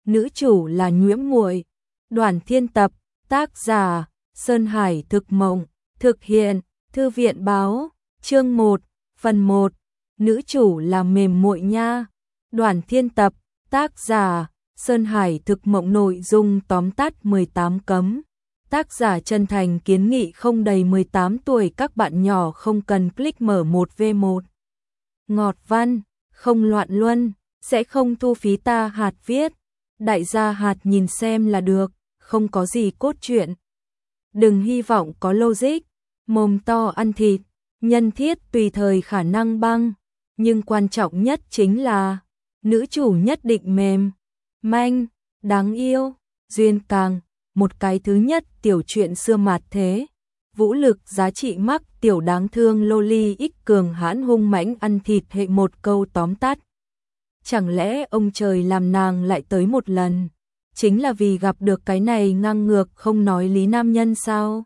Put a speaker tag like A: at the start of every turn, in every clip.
A: nữ chủ là Nhuễm Muội. Đoàn Thiên Tập, tác giả Sơn Hải Thực Mộng, thực hiện Thư viện Báo, chương 1, phần 1. Nữ chủ là Mềm Muội nha. Đoàn Thiên Tập, tác giả Sơn Hải Thực Mộng. Nội dung tóm tắt: 18 cấm. Tác giả chân thành kiến nghị không đầy 18 tuổi các bạn nhỏ không cần click mở 1v1. Ngọt văn, không loạn luân, sẽ không thu phí ta hạt viết. Đại gia hạt nhìn xem là được, không có gì cốt truyện. Đừng hy vọng có logic, mồm to ăn thịt, nhân thiết tùy thời khả năng băng. Nhưng quan trọng nhất chính là nữ chủ nhất định mềm, manh, đáng yêu, duyên càng. Một cái thứ nhất tiểu truyện xưa mạt thế. Vũ lực giá trị mắc tiểu đáng thương loli ích cường hãn hung mãnh ăn thịt hệ một câu tóm tắt. Chẳng lẽ ông trời làm nàng lại tới một lần, chính là vì gặp được cái này ngang ngược không nói lý nam nhân sao?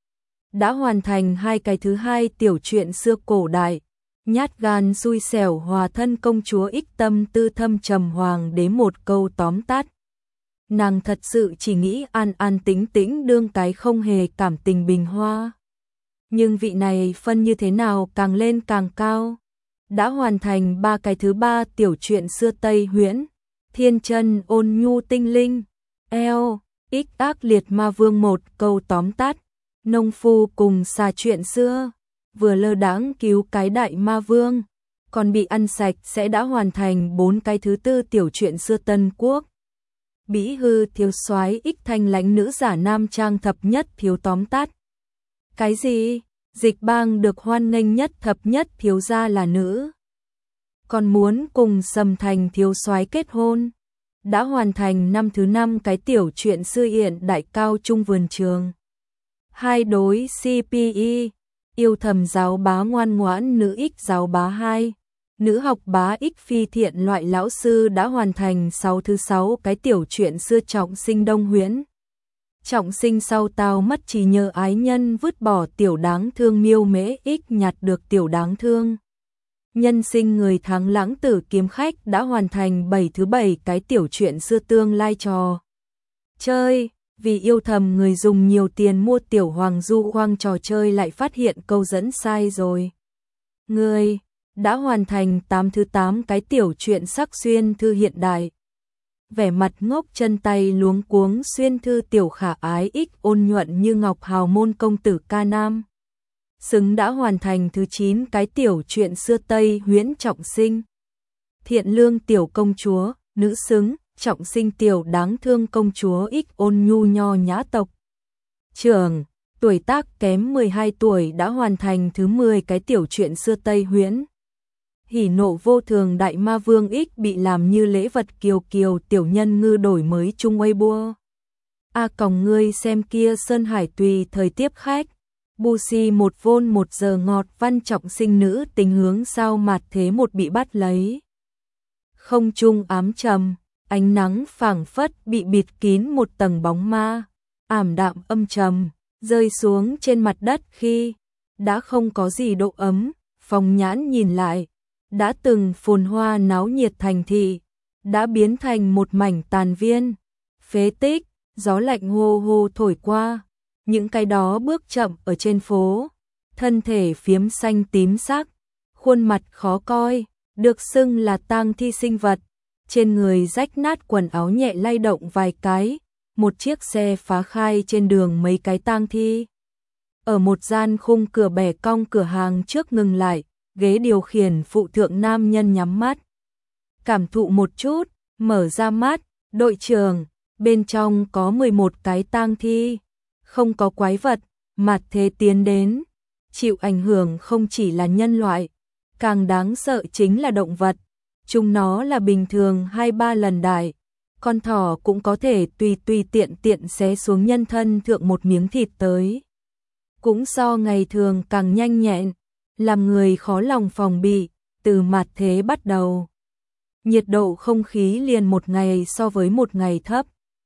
A: Đã hoàn thành hai cái thứ hai tiểu truyện xưa cổ đại, nhát gan xui xẻo hòa thân công chúa ích tâm tư thâm trầm hoàng đế một câu tóm tắt. Nàng thật sự chỉ nghĩ an an tĩnh tĩnh đương cái không hề cảm tình bình hoa. Nhưng vị này phân như thế nào càng lên càng cao. Đã hoàn thành ba cái thứ ba tiểu truyện xưa Tây Huyễn, thiên chân ôn nhu tinh linh, eo, ích ác liệt ma vương một câu tóm tắt. Nông phu cùng xà chuyện xưa, vừa lơ đãng cứu cái đại ma vương, còn bị ăn sạch. Sẽ đã hoàn thành bốn cái thứ tư tiểu truyện xưa Tân Quốc. Bĩ hư thiếu soái ích thanh lãnh nữ giả nam trang thập nhất thiếu tóm tắt. Cái gì? Dịch bang được hoan nghênh nhất thập nhất thiếu gia là nữ, còn muốn cùng Sầm Thành thiếu soái kết hôn. Đã hoàn thành năm thứ năm cái tiểu truyện xưa Yện đại cao trung vườn trường. Hai đối CPE, yêu thầm giáo bá ngoan ngoãn nữ ích giáo bá 2. Nữ học bá ích phi thiện loại lão sư. Đã hoàn thành thứ sáu cái tiểu truyện xưa Trọng Sinh Đông Huyễn. Trọng sinh sau tao mất trí nhớ ái nhân vứt bỏ tiểu đáng thương miêu mễ ích nhặt được tiểu đáng thương. Nhân sinh người tháng lãng tử kiếm khách. Đã hoàn thành thứ bảy cái tiểu truyện xưa Tương Lai trò chơi. Vì yêu thầm người dùng nhiều tiền mua tiểu hoàng du khoang trò chơi lại phát hiện câu dẫn sai rồi. Người đã hoàn thành thứ 8 cái tiểu truyện sắc xuyên thư hiện đại. Vẻ mặt ngốc chân tay luống cuống xuyên thư tiểu khả ái ích ôn nhuận như ngọc hào môn công tử ca nam. Xứng đã hoàn thành thứ 9 cái tiểu truyện xưa Tây Huyễn Trọng Sinh. Thiện lương tiểu công chúa, nữ xứng, trọng sinh tiểu đáng thương công chúa ích ôn nhu nho nhã tộc trưởng, tuổi tác kém 12 tuổi. Đã hoàn thành thứ 10 cái tiểu truyện xưa Tây Huyễn. Hỉ nộ vô thường đại ma vương ích bị làm như lễ vật kiều kiều tiểu nhân ngư đổi mới chung Weibo. Còng ngươi xem kia Sơn Hải tùy thời tiếp khách. Busi một vôn 1 giờ ngọt văn trọng sinh nữ tình hướng sao mạt thế một bị bắt lấy. Không trung ám trầm, ánh nắng phảng phất bị bịt kín một tầng bóng ma, ảm đạm âm trầm, rơi xuống trên mặt đất khi đã không có gì độ ấm. Phong nhãn nhìn lại, đã từng phồn hoa náo nhiệt thành thị, đã biến thành một mảnh tàn viên, phế tích. Gió lạnh hô hô thổi qua, những cái đó bước chậm ở trên phố, thân thể phiếm xanh tím sắc, khuôn mặt khó coi, được xưng là tang thi sinh vật, trên người rách nát quần áo nhẹ lay động vài cái, một chiếc xe phá khai trên đường mấy cái tang thi. Ở một gian khung cửa bẻ cong cửa hàng trước ngừng lại, ghế điều khiển phụ thượng nam nhân nhắm mắt. Cảm thụ một chút, mở ra mắt, đội trưởng, bên trong có 11 cái tang thi, không có quái vật, mạt thế tiến đến. Chịu ảnh hưởng không chỉ là nhân loại, càng đáng sợ chính là động vật. Chúng nó là bình thường 2-3 lần đại, con thỏ cũng có thể tùy tiện xé xuống nhân thân thượng một miếng thịt tới. Cũng so ngày thường càng nhanh nhẹn, làm người khó lòng phòng bị. Từ mạt thế bắt đầu, nhiệt độ không khí liền một ngày so với một ngày thấp.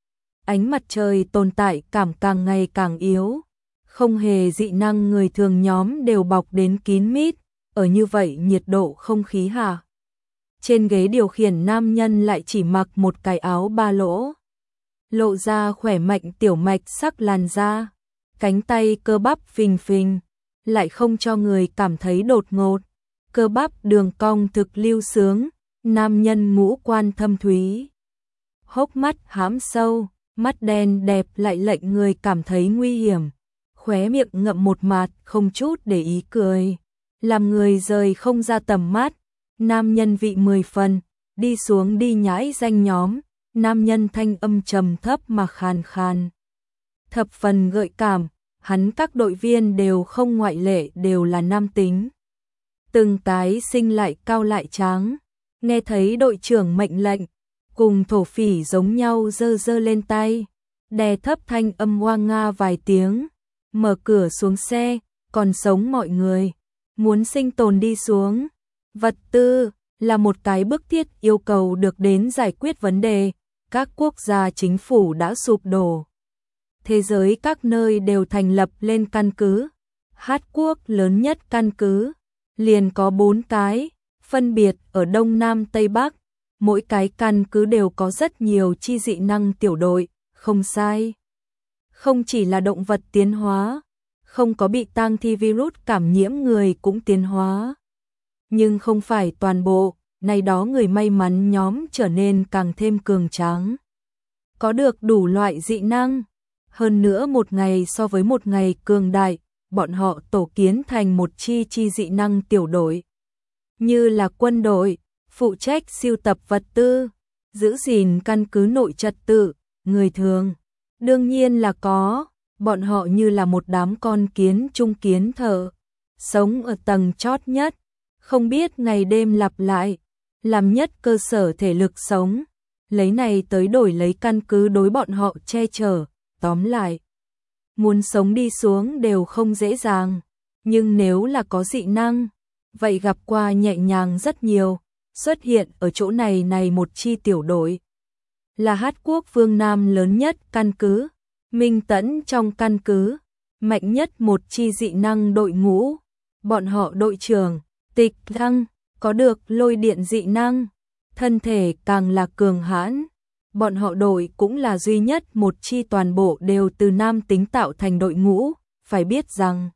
A: Ánh mặt trời tồn tại cảm càng ngày càng yếu, không hề dị năng người thường nhóm đều bọc đến kín mít. Ở như vậy nhiệt độ không khí hạ Trên ghế điều khiển nam nhân lại chỉ mặc một cái áo ba lỗ, lộ ra khỏe mạnh tiểu mạch sắc làn da, cánh tay cơ bắp phình phình, lại không cho người cảm thấy đột ngột, cơ bắp đường cong thực lưu sướng, nam nhân ngũ quan thâm thúy, hốc mắt hãm sâu, mắt đen đẹp lại lệnh người cảm thấy nguy hiểm, khóe miệng ngậm một mạt không chút để ý cười, làm người rời không ra tầm mắt. Nam nhân vị 10 phần, đi xuống đi nhãi danh nhóm, nam nhân thanh âm trầm thấp mà khàn khàn. Thập phần gợi cảm, hắn các đội viên đều không ngoại lệ đều là nam tính. Từng cái sinh lại cao lại tráng, nghe thấy đội trưởng mệnh lệnh, cùng thổ phỉ giống nhau giơ giơ lên tay, đè thấp thanh âm oang nga vài tiếng, mở cửa xuống xe, còn sống mọi người, muốn sinh tồn đi xuống. Vật tư là một cái bức thiết yêu cầu được đến giải quyết vấn đề, các quốc gia chính phủ đã sụp đổ. Thế giới các nơi đều thành lập lên căn cứ. Hát quốc lớn nhất căn cứ, liền có 4 cái, phân biệt ở Đông Nam Tây Bắc, mỗi cái căn cứ đều có rất nhiều chi dị năng tiểu đội, không sai. Không chỉ là động vật tiến hóa, không có bị tang thi virus cảm nhiễm người cũng tiến hóa. Nhưng không phải toàn bộ, nay đó người may mắn nhóm trở nên càng thêm cường tráng. Có được đủ loại dị năng, hơn nữa một ngày so với một ngày cường đại, bọn họ tổ kiến thành một chi dị năng tiểu đội. Như là quân đội, phụ trách siêu tập vật tư, giữ gìn căn cứ nội trật tự, người thường. Đương nhiên là có, bọn họ như là một đám con kiến trung kiến thợ, sống ở tầng chót nhất. Không biết ngày đêm lặp lại, làm nhất cơ sở thể lực sống, lấy này tới đổi lấy căn cứ đối bọn họ che chở, tóm lại. Muốn sống đi xuống đều không dễ dàng, nhưng nếu là có dị năng, vậy gặp qua nhẹ nhàng rất nhiều, xuất hiện ở chỗ này một chi tiểu đội. Là Hát quốc phương Nam lớn nhất căn cứ, Minh Tẫn trong căn cứ, mạnh nhất một chi dị năng đội ngũ, bọn họ đội trưởng. Tịch Lăng, có được lôi điện dị năng, thân thể càng là cường hãn. Bọn họ đội cũng là duy nhất một chi toàn bộ đều từ nam tính tạo thành đội ngũ, phải biết rằng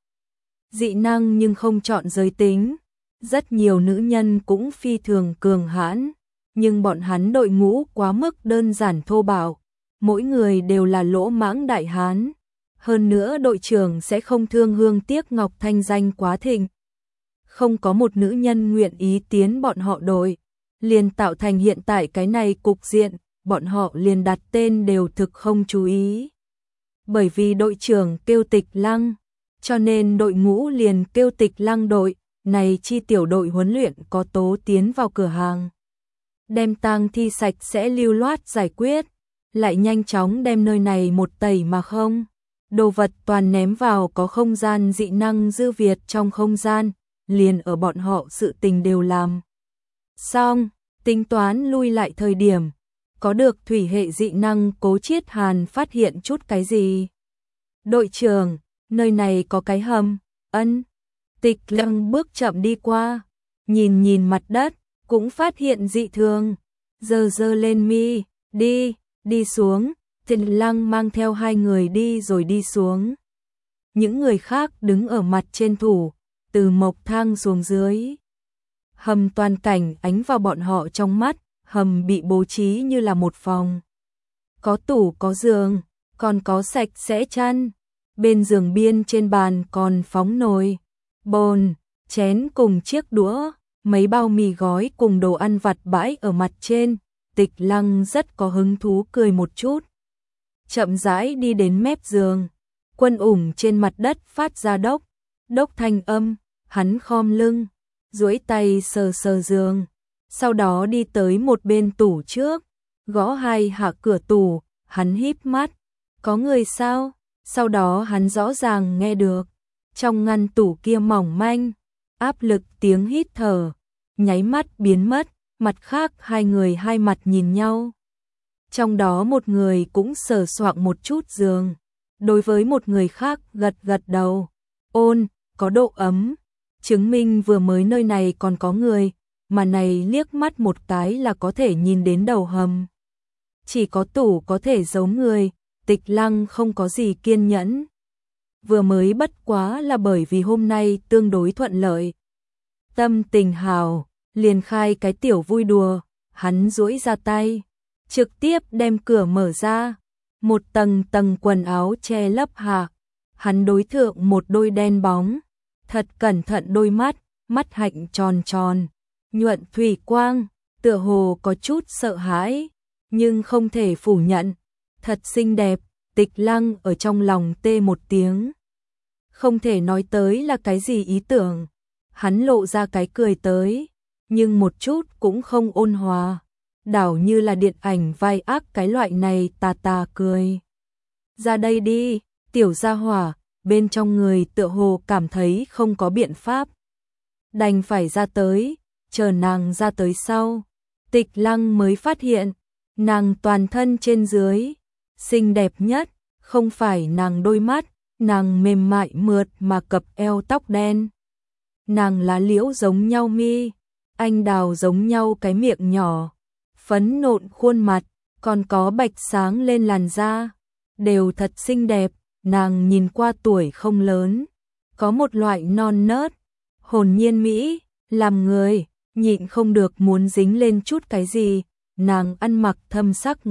A: dị năng nhưng không chọn giới tính. Rất nhiều nữ nhân cũng phi thường cường hãn, nhưng bọn hắn đội ngũ quá mức đơn giản thô bạo, mỗi người đều là lỗ mãng đại hán. Hơn nữa đội trưởng sẽ không thương hương tiếc ngọc thanh danh quá thịnh. Không có một nữ nhân nguyện ý tiến bọn họ đội, liền tạo thành hiện tại cái này cục diện, bọn họ liền đặt tên đều thực không chú ý. Bởi vì đội trưởng kêu Tịch Lăng, cho nên đội ngũ liền kêu Tịch Lăng đội, này chi tiểu đội huấn luyện có tố tiến vào cửa hàng. Đem tang thi sạch sẽ lưu loát giải quyết, lại nhanh chóng đem nơi này một tẩy mà không. Đồ vật toàn ném vào có không gian dị năng dư việt trong không gian. Liền ở bọn họ sự tình đều làm. Xong, tính toán lui lại thời điểm, có được thủy hệ dị năng Cố Chiết Hàn phát hiện chút cái gì. Đội trưởng, nơi này có cái hầm, ân. Tịch Lăng bước chậm đi qua, nhìn mặt đất, cũng phát hiện dị thường. Giơ lên mi, đi xuống, Tịch Lăng mang theo 2 người đi rồi đi xuống. Những người khác đứng ở mặt trên thủ. Từ mộc thang xuống dưới. Hầm toàn cảnh ánh vào bọn họ trong mắt, hầm bị bố trí như là một phòng. Có tủ có giường, còn có sạch sẽ chăn. Bên giường biên trên bàn còn phóng nồi, bồn, chén cùng chiếc đũa, mấy bao mì gói cùng đồ ăn vặt bãi ở mặt trên. Tịch Lăng rất có hứng thú cười một chút. Chậm rãi đi đến mép giường, Quân Ủng trên mặt đất phát ra đốc thanh âm, hắn khom lưng, duỗi tay sờ giường, sau đó đi tới một bên tủ trước, gõ 2 hạ cửa tủ, hắn híp mắt, có người sao? Sau đó hắn rõ ràng nghe được, trong ngăn tủ kia mỏng manh, áp lực tiếng hít thở, nháy mắt biến mất, mặt khác 2 người hai mặt nhìn nhau. Trong đó một người cũng sờ soạng một chút giường, đối với một người khác gật đầu, ôn, có độ ấm, chứng minh vừa mới nơi này còn có người, mà này liếc mắt một cái là có thể nhìn đến đầu hầm. Chỉ có tủ có thể giấu người, Tịch Lăng không có gì kiên nhẫn. Vừa mới bất quá là bởi vì hôm nay tương đối thuận lợi. Tâm tình hào, liền khai cái tiểu vui đùa, hắn duỗi ra tay, trực tiếp đem cửa mở ra, một tầng tầng quần áo che lấp hạ, hắn đối thượng một đôi đen bóng, thật cẩn thận đôi mắt, mắt hạnh tròn tròn, nhuận thủy quang, tựa hồ có chút sợ hãi, nhưng không thể phủ nhận, thật xinh đẹp. Tịch Lăng ở trong lòng tê một tiếng. Không thể nói tới là cái gì ý tưởng, hắn lộ ra cái cười tới, nhưng một chút cũng không ôn hòa, đảo như là điện ảnh vai ác cái loại này tà tà cười. Ra đây đi, tiểu gia hỏa, bên trong người tựa hồ cảm thấy không có biện pháp. Đành phải ra tới, chờ nàng ra tới sau. Tịch Lăng mới phát hiện, nàng toàn thân trên dưới, xinh đẹp nhất, không phải nàng đôi mắt, nàng mềm mại mượt mà cặp eo tóc đen. Nàng lá liễu giống nhau mi, anh đào giống nhau cái miệng nhỏ, phấn nộn khuôn mặt, còn có bạch sáng lên làn da, đều thật xinh đẹp, nàng nhìn qua tuổi không lớn, có một loại non nớt, hồn nhiên mỹ, làm người nhịn không được muốn dính lên chút cái gì. Nàng ăn mặc thâm sắc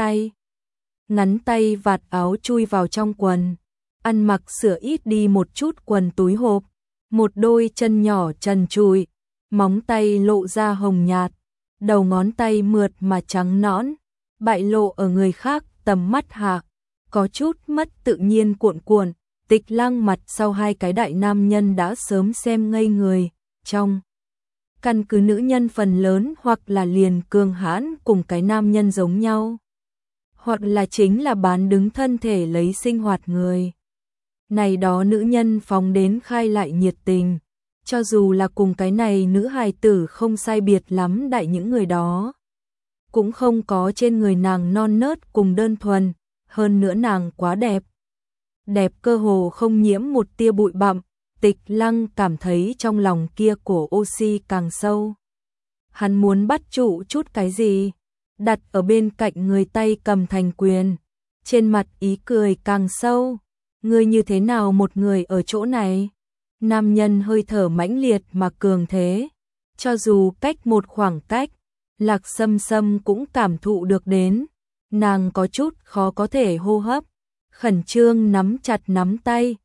A: ngắn tay vạt áo chui vào trong quần, ăn mặc sửa ít đi một chút quần túi hộp, một đôi chân nhỏ trần trụi, móng tay lộ ra hồng nhạt, đầu ngón tay mượt mà trắng nõn, bại lộ ở người khác tầm mắt hạ, có chút mất tự nhiên cuộn cuộn. Tịch Lăng mặt sau hai cái đại nam nhân đã sớm xem ngây người, trong căn cứ nữ nhân phần lớn hoặc là liền cường hãn cùng cái nam nhân giống nhau, hoặc là chính là bán đứng thân thể lấy sinh hoạt người. Này đó nữ nhân phóng đến khai lại nhiệt tình, cho dù là cùng cái này nữ hài tử không sai biệt lắm đại những người đó. Cũng không có trên người nàng non nớt cùng đơn thuần, hơn nữa nàng quá đẹp. Đẹp cơ hồ không nhiễm một tia bụi bặm. Tịch Lăng cảm thấy trong lòng kia cổ oxy càng sâu. Hắn muốn bắt trụ chút cái gì, đặt ở bên cạnh người tay cầm thành quyền, trên mặt ý cười càng sâu. Ngươi như thế nào một người ở chỗ này? Nam nhân hơi thở mãnh liệt mà cường thế, cho dù cách một khoảng cách, Lạc Sâm Sâm cũng cảm thụ được đến. Nàng có chút khó có thể hô hấp, khẩn trương nắm chặt nắm tay.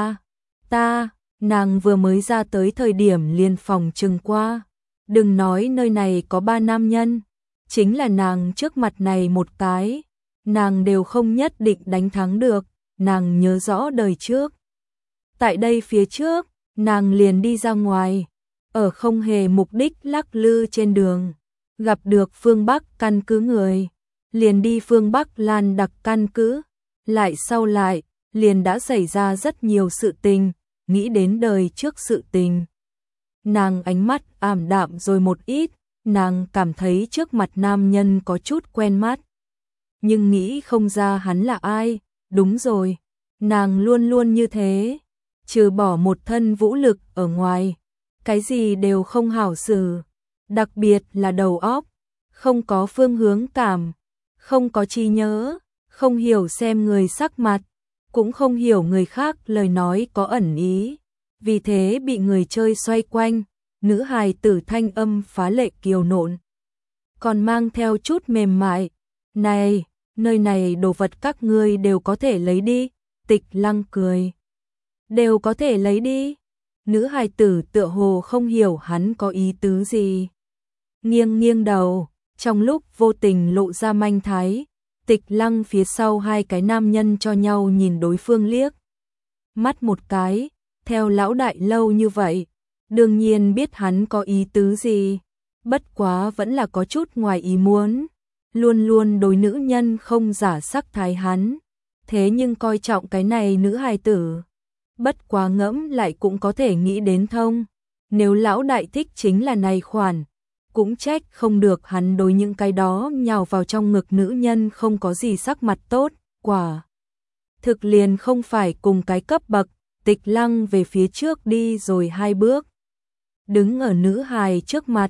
A: Ta, nàng vừa mới ra tới thời điểm liền phòng trừng qua. Đừng nói nơi này có 3 nam nhân, chính là nàng trước mặt này một cái, nàng đều không nhất định đánh thắng được. Nàng nhớ rõ đời trước, tại đây phía trước, nàng liền đi ra ngoài, ở không hề mục đích lắc lư trên đường, gặp được phương Bắc căn cứ người, liền đi phương Bắc Lan đặc căn cứ, lại sau lại, liền đã xảy ra rất nhiều sự tình, nghĩ đến đời trước sự tình. Nàng ánh mắt ảm đạm rồi một ít, nàng cảm thấy trước mặt nam nhân có chút quen mắt, nhưng nghĩ không ra hắn là ai. Đúng rồi, nàng luôn luôn như thế, trừ bỏ một thân vũ lực ở ngoài, cái gì đều không hảo xử, đặc biệt là đầu óc, không có phương hướng cảm, không có trí nhớ, không hiểu xem người sắc mặt, cũng không hiểu người khác lời nói có ẩn ý, vì thế bị người chơi xoay quanh. Nữ hài tử thanh âm phá lệ kiều nộn, còn mang theo chút mềm mại. Này, nơi này đồ vật các ngươi đều có thể lấy đi. Tịch Lăng cười. Đều có thể lấy đi. Nữ hài tử tựa hồ không hiểu hắn có ý tứ gì. Nghiêng nghiêng đầu, trong lúc vô tình lộ ra manh thái. Tịch Lăng phía sau hai cái nam nhân cho nhau nhìn đối phương liếc mắt một cái, theo lão đại lâu như vậy, đương nhiên biết hắn có ý tứ gì, bất quá vẫn là có chút ngoài ý muốn. Luôn luôn đối nữ nhân không giả sắc thái hắn, thế nhưng coi trọng cái này nữ hài tử. Bất quá ngẫm lại cũng có thể nghĩ đến thông, nếu lão đại thích chính là này khoản, cũng trách không được hắn đối những cái đó nhào vào trong ngực nữ nhân không có gì sắc mặt tốt, quả thực liền không phải cùng cái cấp bậc. Tịch Lăng về phía trước đi rồi 2 bước, đứng ở nữ hài trước mặt,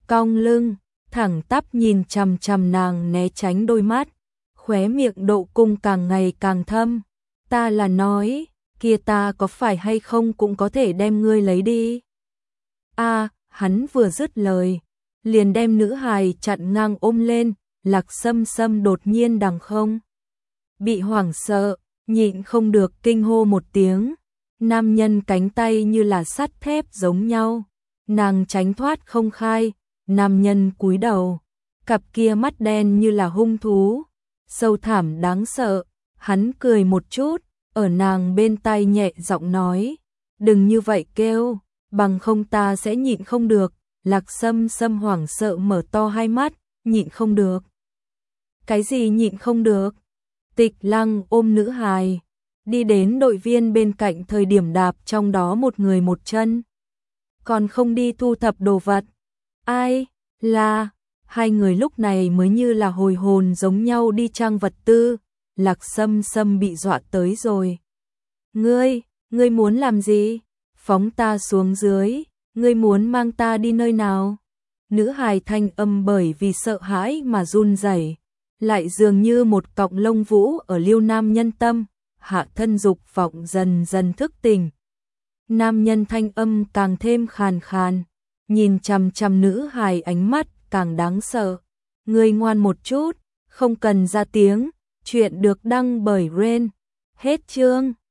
A: cong lưng, thẳng tắp nhìn chằm chằm nàng né tránh đôi mắt, khóe miệng độ cung càng ngày càng thâm. Ta là nói, kia ta có phải hay không cũng có thể đem ngươi lấy đi. Hắn vừa dứt lời, liền đem nữ hài chặn ngang ôm lên, Lạc Sâm Sâm đột nhiên đằng không. Bị hoảng sợ, nhịn không được kinh hô một tiếng, nam nhân cánh tay như là sắt thép giống nhau, nàng tránh thoát không khai, nam nhân cúi đầu, cặp kia mắt đen như là hung thú, sâu thẳm đáng sợ, hắn cười một chút, ở nàng bên tai nhẹ giọng nói, đừng như vậy kêu, bằng không ta sẽ nhịn không được. Lạc Sâm Sâm hoảng sợ mở to hai mắt, nhịn không được. Cái gì nhịn không được? Tịch Lăng ôm nữ hài, đi đến đội viên bên cạnh thời điểm đạp trong đó một người một chân. Còn không đi thu thập đồ vật. Ai? Là, hai người lúc này mới như là hồi hồn giống nhau đi trang vật tư. Lạc Sâm Sâm bị dọa tới rồi. Ngươi muốn làm gì? Phóng ta xuống dưới. Ngươi muốn mang ta đi nơi nào? Nữ hài thanh âm bởi vì sợ hãi mà run rẩy, lại dường như một cọng lông vũ ở liêu nam nhân tâm, hạ thân dục vọng dần dần thức tỉnh. Nam nhân thanh âm càng thêm khàn khàn, nhìn chằm chằm nữ hài ánh mắt càng đáng sợ. Ngươi ngoan một chút, không cần ra tiếng, chuyện được đăng bởi Ren. Hết chương.